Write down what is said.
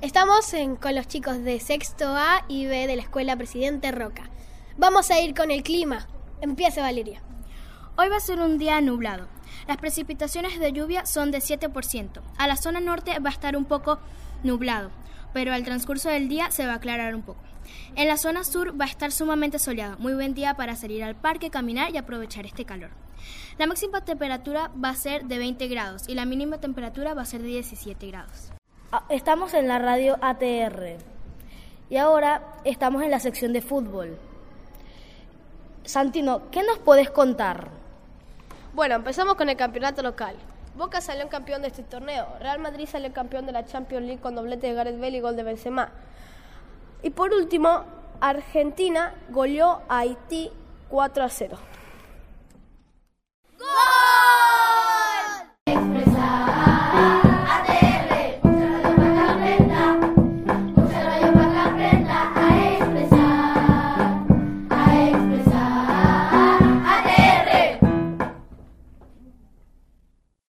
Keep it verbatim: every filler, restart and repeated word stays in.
Estamos en, con los chicos de sexto A y B de la Escuela Presidente Roca. Vamos a ir con el clima. Empieza, Valeria. Hoy va a ser un día nublado. Las precipitaciones de lluvia son de siete por ciento. A la zona norte va a estar un poco nublado, pero al transcurso del día se va a aclarar un poco. En la zona sur va a estar sumamente soleado. Muy buen día para salir al parque, caminar y aprovechar este calor. La máxima temperatura va a ser de veinte grados y la mínima temperatura va a ser de diecisiete grados. Estamos en la radio A T R y ahora estamos en la sección de fútbol. Santino, ¿qué nos podés contar? Bueno, empezamos con el campeonato local. Boca salió campeón de este torneo. Real Madrid salió campeón de la Champions League con doblete de Gareth Bale y gol de Benzema. Y por último, Argentina goleó a Haití cuatro a cero.